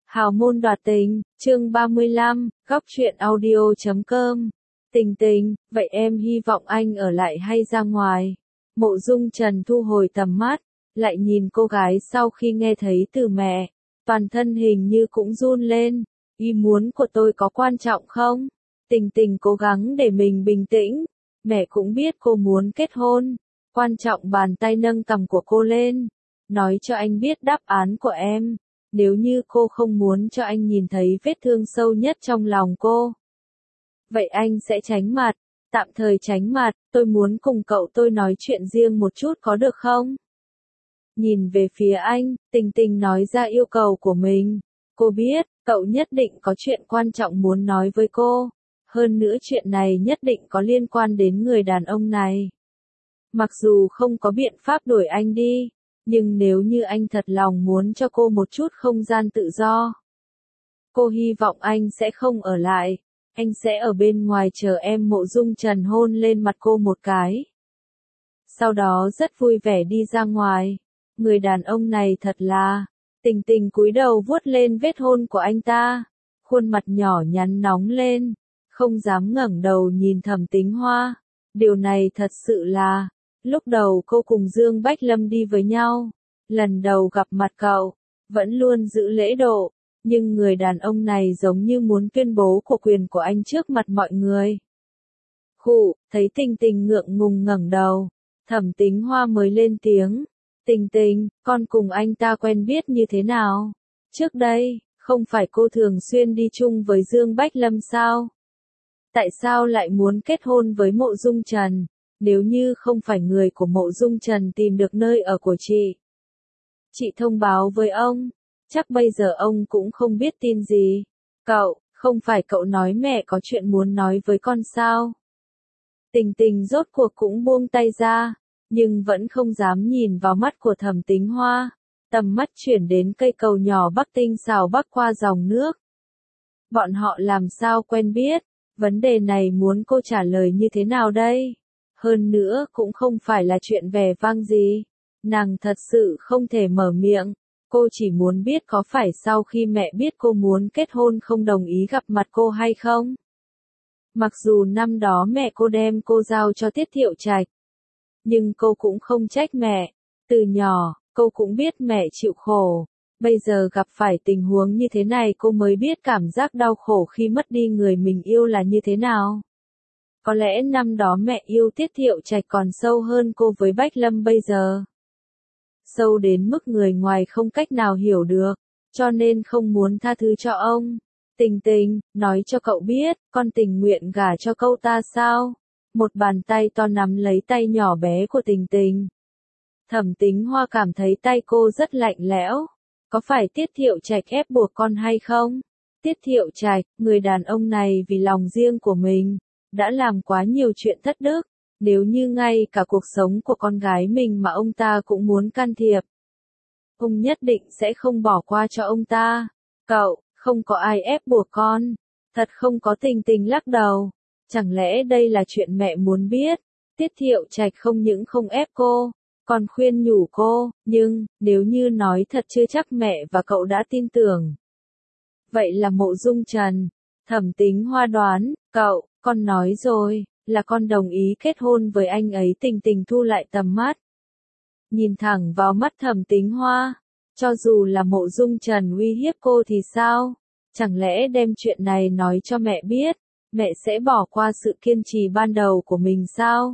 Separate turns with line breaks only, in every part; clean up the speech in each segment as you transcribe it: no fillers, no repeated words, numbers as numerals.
Hào môn đoạt tình, chương 35, góc truyện audio.com. Tình tình, vậy em hy vọng anh ở lại hay ra ngoài? Mộ Dung Trần thu hồi tầm mắt, lại nhìn cô gái sau khi nghe thấy từ mẹ, toàn thân hình như cũng run lên. Ý muốn của tôi có quan trọng không? Tình tình cố gắng để mình bình tĩnh, mẹ cũng biết cô muốn kết hôn. Quan trọng bàn tay nâng cằm của cô lên, nói cho anh biết đáp án của em. Nếu như cô không muốn cho anh nhìn thấy vết thương sâu nhất trong lòng cô, vậy anh sẽ tránh mặt, tạm thời tránh mặt, tôi muốn cùng cậu tôi nói chuyện riêng một chút có được không? Nhìn về phía anh, Tình Tình nói ra yêu cầu của mình. Cô biết, cậu nhất định có chuyện quan trọng muốn nói với cô. Hơn nữa chuyện này nhất định có liên quan đến người đàn ông này. Mặc dù không có biện pháp đuổi anh đi, nhưng nếu như anh thật lòng muốn cho cô một chút không gian tự do, cô hy vọng anh sẽ không ở lại, anh sẽ ở bên ngoài chờ em. Mộ Dung Trần hôn lên mặt cô một cái, sau đó rất vui vẻ đi ra ngoài. Người đàn ông này thật là... Tình Tình cúi đầu vuốt lên vết hôn của anh ta, khuôn mặt nhỏ nhắn nóng lên, không dám ngẩng đầu nhìn Thẩm Tính Hoa. Điều này thật sự là... Lúc đầu cô cùng Dương Bách Lâm đi với nhau, lần đầu gặp mặt cậu, vẫn luôn giữ lễ độ, nhưng người đàn ông này giống như muốn tuyên bố của quyền của anh trước mặt mọi người. Khụ, thấy Tình Tình ngượng ngùng ngẩng đầu, Thẩm Tính Hoa mới lên tiếng, Tình Tình, con cùng anh ta quen biết như thế nào? Trước đây, không phải cô thường xuyên đi chung với Dương Bách Lâm sao? Tại sao lại muốn kết hôn với Mộ Dung Trần? Nếu như không phải người của Mộ Dung Trần tìm được nơi ở của chị thông báo với ông, chắc bây giờ ông cũng không biết tin gì. Cậu, không phải cậu nói mẹ có chuyện muốn nói với con sao? Tình Tình rốt cuộc cũng buông tay ra, nhưng vẫn không dám nhìn vào mắt của Thẩm Tính Hoa. Tầm mắt chuyển đến cây cầu nhỏ Bắc tinh xảo bắc qua dòng nước. Bọn họ làm sao quen biết? Vấn đề này muốn cô trả lời như thế nào đây? Hơn nữa cũng không phải là chuyện vẻ vang gì. Nàng thật sự không thể mở miệng. Cô chỉ muốn biết có phải sau khi mẹ biết cô muốn kết hôn không đồng ý gặp mặt cô hay không? Mặc dù năm đó mẹ cô đem cô giao cho Tiết Thiệu Trạch, nhưng cô cũng không trách mẹ. Từ nhỏ, cô cũng biết mẹ chịu khổ. Bây giờ gặp phải tình huống như thế này cô mới biết cảm giác đau khổ khi mất đi người mình yêu là như thế nào. Có lẽ năm đó mẹ yêu Tiết Thiệu Trạch còn sâu hơn cô với Bách Lâm bây giờ. Sâu đến mức người ngoài không cách nào hiểu được, cho nên không muốn tha thứ cho ông. Tình Tình, nói cho cậu biết, con tình nguyện gả cho cậu ta sao? Một bàn tay to nắm lấy tay nhỏ bé của Tình Tình. Thẩm Tính Hoa cảm thấy tay cô rất lạnh lẽo. Có phải Tiết Thiệu Trạch ép buộc con hay không? Tiết Thiệu Trạch, người đàn ông này vì lòng riêng của mình, đã làm quá nhiều chuyện thất đức. Nếu như ngay cả cuộc sống của con gái mình mà ông ta cũng muốn can thiệp, ông nhất định sẽ không bỏ qua cho ông ta. Cậu, không có ai ép buộc con. Thật không có. Tình Tình lắc đầu. Chẳng lẽ đây là chuyện mẹ muốn biết? Tiết Thiệu Trạch không những không ép cô, còn khuyên nhủ cô, nhưng, nếu như nói thật chưa chắc mẹ và cậu đã tin tưởng. Vậy là Mộ Dung Trần. Thẩm Tính Hoa đoán, cậu, con nói rồi, là con đồng ý kết hôn với anh ấy. Tình Tình thu lại tầm mắt, nhìn thẳng vào mắt Thẩm Tính Hoa. Cho dù là Mộ Dung Trần uy hiếp cô thì sao? Chẳng lẽ đem chuyện này nói cho mẹ biết, mẹ sẽ bỏ qua sự kiên trì ban đầu của mình sao?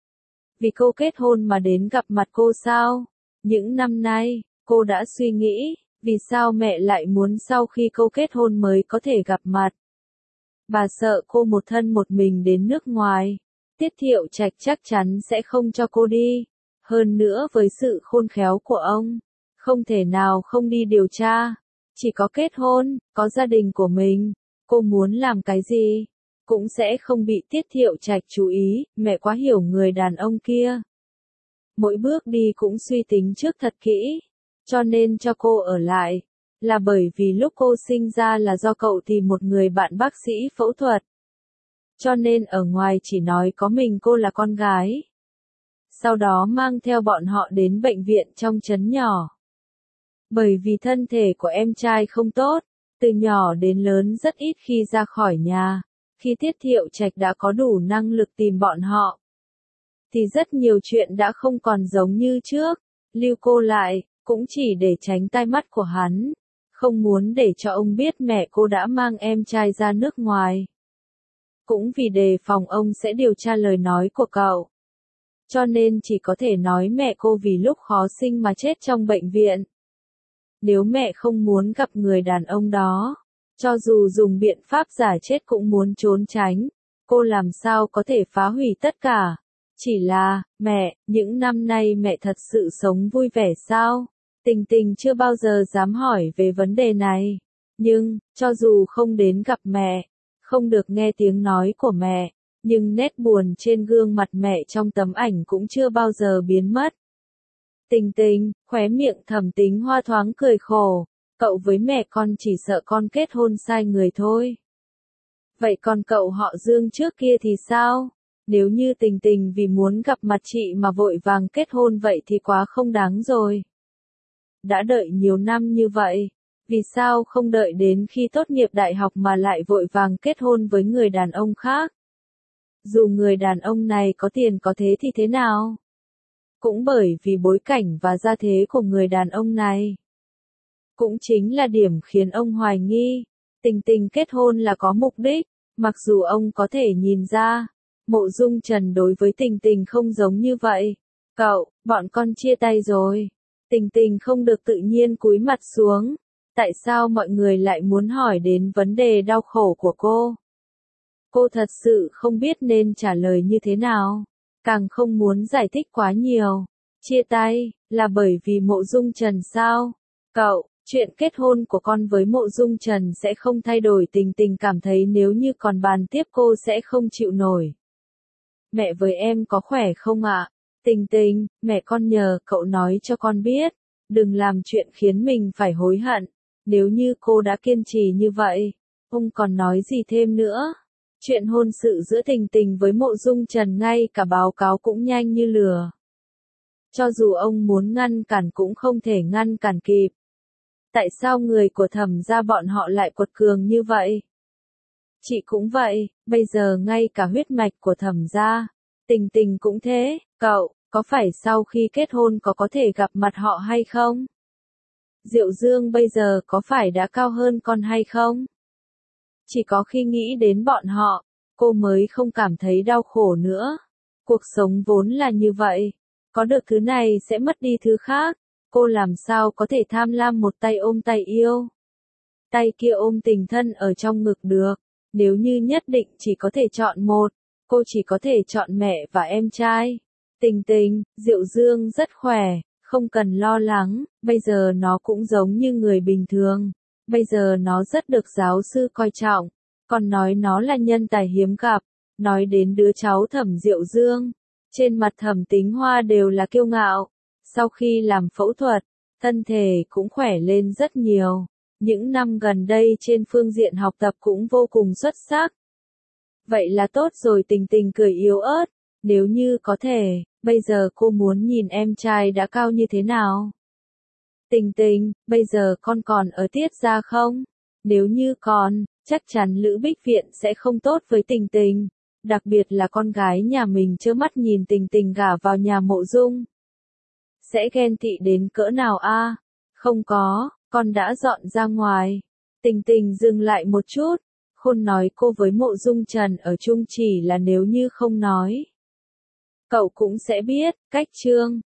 Vì cô kết hôn mà đến gặp mặt cô sao? Những năm nay, cô đã suy nghĩ, vì sao mẹ lại muốn sau khi cô kết hôn mới có thể gặp mặt? Bà sợ cô một thân một mình đến nước ngoài. Tiết Thiệu Trạch chắc chắn sẽ không cho cô đi. Hơn nữa với sự khôn khéo của ông, không thể nào không đi điều tra. Chỉ có kết hôn, có gia đình của mình, cô muốn làm cái gì, cũng sẽ không bị Tiết Thiệu Trạch chú ý. Mẹ quá hiểu người đàn ông kia. Mỗi bước đi cũng suy tính trước thật kỹ. Cho nên cho cô ở lại, là bởi vì lúc cô sinh ra là do cậu tìm một người bạn bác sĩ phẫu thuật. Cho nên ở ngoài chỉ nói có mình cô là con gái. Sau đó mang theo bọn họ đến bệnh viện trong trấn nhỏ. Bởi vì thân thể của em trai không tốt, Từ nhỏ đến lớn rất ít khi ra khỏi nhà, khi Tiết Thiệu Trạch đã có đủ năng lực tìm bọn họ, thì rất nhiều chuyện đã không còn giống như trước. Lưu cô lại, cũng chỉ để tránh tai mắt của hắn, không muốn để cho ông biết mẹ cô đã mang em trai ra nước ngoài. Cũng vì đề phòng ông sẽ điều tra lời nói của cậu. Cho nên chỉ có thể nói mẹ cô vì lúc khó sinh mà chết trong bệnh viện. Nếu mẹ không muốn gặp người đàn ông đó, cho dù dùng biện pháp giả chết cũng muốn trốn tránh, cô làm sao có thể phá hủy tất cả. Chỉ là, mẹ, những năm nay mẹ thật sự sống vui vẻ sao? Tình Tình chưa bao giờ dám hỏi về vấn đề này. Nhưng, cho dù không đến gặp mẹ, không được nghe tiếng nói của mẹ, nhưng nét buồn trên gương mặt mẹ trong tấm ảnh cũng chưa bao giờ biến mất. Tình Tình, khóe miệng Thẩm Tính Hoa thoáng cười khổ, cậu với mẹ con chỉ sợ con kết hôn sai người thôi. Vậy còn cậu họ Dương trước kia thì sao? Nếu như Tình Tình vì muốn gặp mặt chị mà vội vàng kết hôn vậy thì quá không đáng rồi. Đã đợi nhiều năm như vậy, vì sao không đợi đến khi tốt nghiệp đại học mà lại vội vàng kết hôn với người đàn ông khác? Dù người đàn ông này có tiền có thế thì thế nào? Cũng bởi vì bối cảnh và gia thế của người đàn ông này. Cũng chính là điểm khiến ông hoài nghi, Tình Tình kết hôn là có mục đích, mặc dù ông có thể nhìn ra, Mộ Dung Trần đối với Tình Tình không giống như vậy. Cậu, bọn con chia tay rồi. Tình Tình không được tự nhiên cúi mặt xuống. Tại sao mọi người lại muốn hỏi đến vấn đề đau khổ của cô? Cô thật sự không biết nên trả lời như thế nào, càng không muốn giải thích quá nhiều. Chia tay, là bởi vì Mộ Dung Trần sao? Cậu, chuyện kết hôn của con với Mộ Dung Trần sẽ không thay đổi. Tình Tình cảm thấy nếu như còn bàn tiếp cô sẽ không chịu nổi. Mẹ với em có khỏe không ạ? Tình Tình, mẹ con nhờ cậu nói cho con biết, đừng làm chuyện khiến mình phải hối hận. Nếu như cô đã kiên trì như vậy, ông còn nói gì thêm nữa? Chuyện hôn sự giữa Tình Tình với Mộ Dung Trần ngay cả báo cáo cũng nhanh như lửa. Cho dù ông muốn ngăn cản cũng không thể ngăn cản kịp. Tại sao người của Thẩm gia bọn họ lại quật cường như vậy? Chị cũng vậy, bây giờ ngay cả huyết mạch của Thẩm gia, Tình Tình cũng thế. Cậu, có phải sau khi kết hôn có thể gặp mặt họ hay không? Diệu Dương bây giờ có phải đã cao hơn con hay không? Chỉ có khi nghĩ đến bọn họ, cô mới không cảm thấy đau khổ nữa. Cuộc sống vốn là như vậy, có được thứ này sẽ mất đi thứ khác. Cô làm sao có thể tham lam một tay ôm tay yêu, tay kia ôm tình thân ở trong ngực được. Nếu như nhất định chỉ có thể chọn một, cô chỉ có thể chọn mẹ và em trai. Tình Tình, Diệu Dương rất khỏe, không cần lo lắng, bây giờ nó cũng giống như người bình thường. Bây giờ nó rất được giáo sư coi trọng, còn nói nó là nhân tài hiếm gặp. Nói đến đứa cháu Thẩm Diệu Dương, trên mặt Thẩm Tính Hoa đều là kiêu ngạo. Sau khi làm phẫu thuật, thân thể cũng khỏe lên rất nhiều. Những năm gần đây trên phương diện học tập cũng vô cùng xuất sắc. Vậy là tốt rồi. Tình Tình cười yếu ớt. Nếu như có thể, bây giờ cô muốn nhìn em trai đã cao như thế nào. Tình Tình, bây giờ con còn ở Tiết gia không? Nếu như còn, chắc chắn Lữ Bích Viện sẽ không tốt với Tình Tình. Đặc biệt là con gái nhà mình trơ mắt nhìn Tình Tình gả vào nhà Mộ Dung. Sẽ ghen tị đến cỡ nào a? Không có, con đã dọn ra ngoài. Tình Tình dừng lại một chút. Khôn nói cô với Mộ Dung Trần ở chung chỉ là nếu như không nói. Cậu cũng sẽ biết, cách chương